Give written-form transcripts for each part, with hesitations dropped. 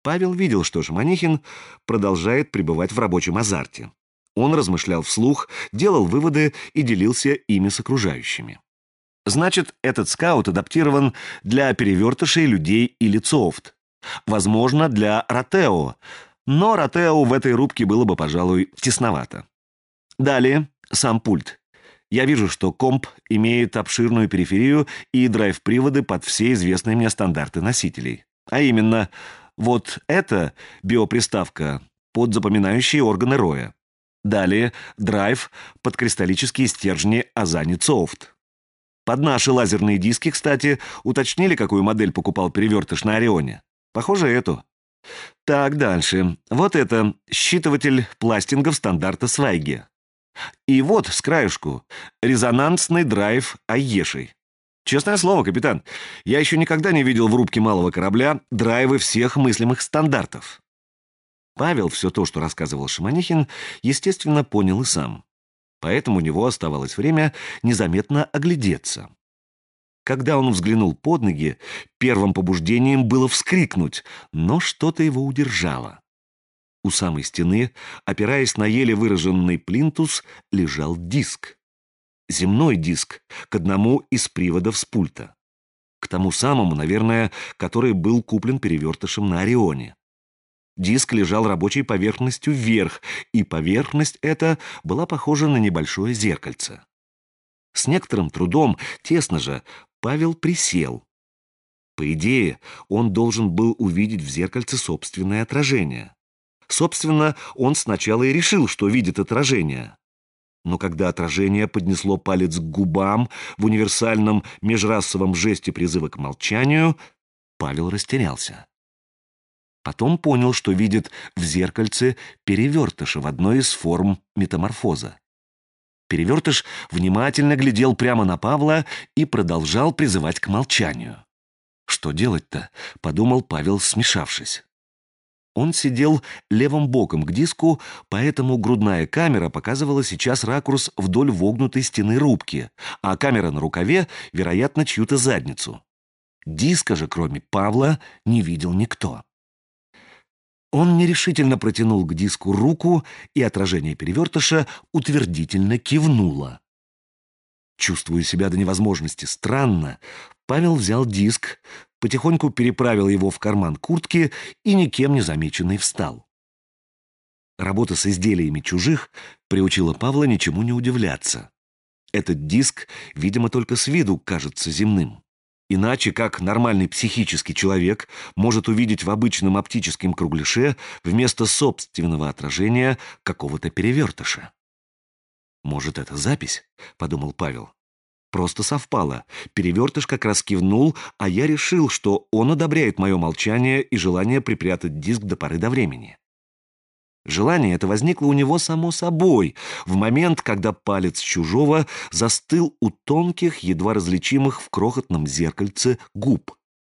Павел видел, что Шаманихин продолжает пребывать в рабочем азарте. Он размышлял вслух, делал выводы и делился ими с окружающими. Значит, этот скаут адаптирован для перевертышей, людей или цоофт. Возможно, для Ротео, но Ротео в этой рубке было бы, пожалуй, тесновато. Далее, сам пульт. Я вижу, что комп имеет обширную периферию и драйв-приводы под все известные мне стандарты носителей. А именно, вот это биоприставка под запоминающие органы роя. Далее, драйв под кристаллические стержни Азани Цоофт. Под наши лазерные диски, кстати, уточнили, какую модель покупал перевертыш на Орионе. Похоже, эту. Так, дальше. Вот это считыватель пластингов стандарта Свайге. И вот, с краешку, резонансный драйв Айешей. Честное слово, капитан, я еще никогда не видел в рубке малого корабля драйвы всех мыслимых стандартов. Павел все то, что рассказывал Шаманихин, естественно, понял и сам. Поэтому у него оставалось время незаметно оглядеться. Когда он взглянул под ноги, первым побуждением было вскрикнуть, но что-то его удержало. У самой стены, опираясь на еле выраженный плинтус, лежал диск. Земной диск к одному из приводов с пульта. К тому самому, наверное, который был куплен перевертышем на Орионе. Диск лежал рабочей поверхностью вверх, и поверхность эта была похожа на небольшое зеркальце. С некоторым трудом, тесно же, Павел присел. По идее, он должен был увидеть в зеркальце собственное отражение. Собственно, он сначала и решил, что видит отражение. Но когда отражение поднесло палец к губам в универсальном межрасовом жесте призыва к молчанию, Павел растерялся. Потом понял, что видит в зеркальце перевертыша в одной из форм метаморфоза. Перевертыш внимательно глядел прямо на Павла и продолжал призывать к молчанию. «Что делать-то?» — подумал Павел, смешавшись. Он сидел левым боком к диску, поэтому грудная камера показывала сейчас ракурс вдоль вогнутой стены рубки, а камера на рукаве, вероятно, чью-то задницу. Диска же, кроме Павла, не видел никто. Он нерешительно протянул к диску руку, и отражение перевертыша утвердительно кивнуло. Чувствуя себя до невозможности странно, Павел взял диск, потихоньку переправил его в карман куртки и, никем не замеченный, встал. Работа с изделиями чужих приучила Павла ничему не удивляться. Этот диск, видимо, только с виду кажется земным. Иначе как нормальный психический человек может увидеть в обычном оптическом кругляше вместо собственного отражения какого-то перевертыша? «Может, это запись?» — подумал Павел. Просто совпало. Перевертыш как раз кивнул, а я решил, что он одобряет мое молчание и желание припрятать диск до поры до времени. Желание это возникло у него само собой, в момент, когда палец чужого застыл у тонких, едва различимых в крохотном зеркальце губ.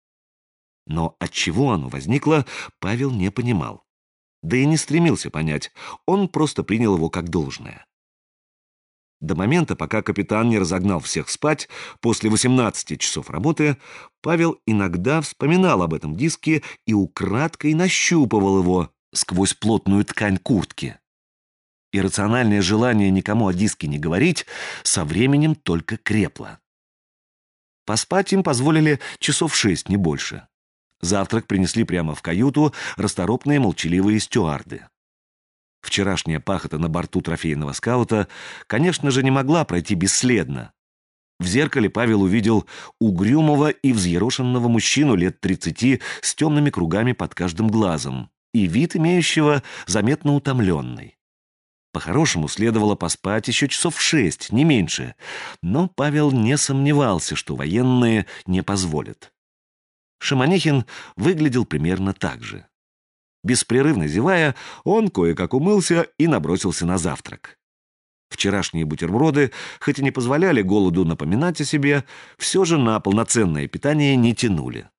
Но от чего оно возникло, Павел не понимал. Да и не стремился понять, он просто принял его как должное. До момента, пока капитан не разогнал всех спать, после 18 часов работы, Павел иногда вспоминал об этом диске и украдкой нащупывал его сквозь плотную ткань куртки. Иррациональное желание никому о диске не говорить со временем только крепло. Поспать им позволили часов 6, не больше. Завтрак принесли прямо в каюту расторопные молчаливые стюарды. Вчерашняя пахота на борту трофейного скаута, конечно же, не могла пройти бесследно. В зеркале Павел увидел угрюмого и взъерошенного мужчину лет 30 с темными кругами под каждым глазом и вид имеющего заметно утомленный. По-хорошему, следовало поспать еще часов 6, не меньше, но Павел не сомневался, что военные не позволят. Шаманихин выглядел примерно так же. Беспрерывно зевая, он кое-как умылся и набросился на завтрак. Вчерашние бутерброды, хоть и не позволяли голоду напоминать о себе, все же на полноценное питание не тянули.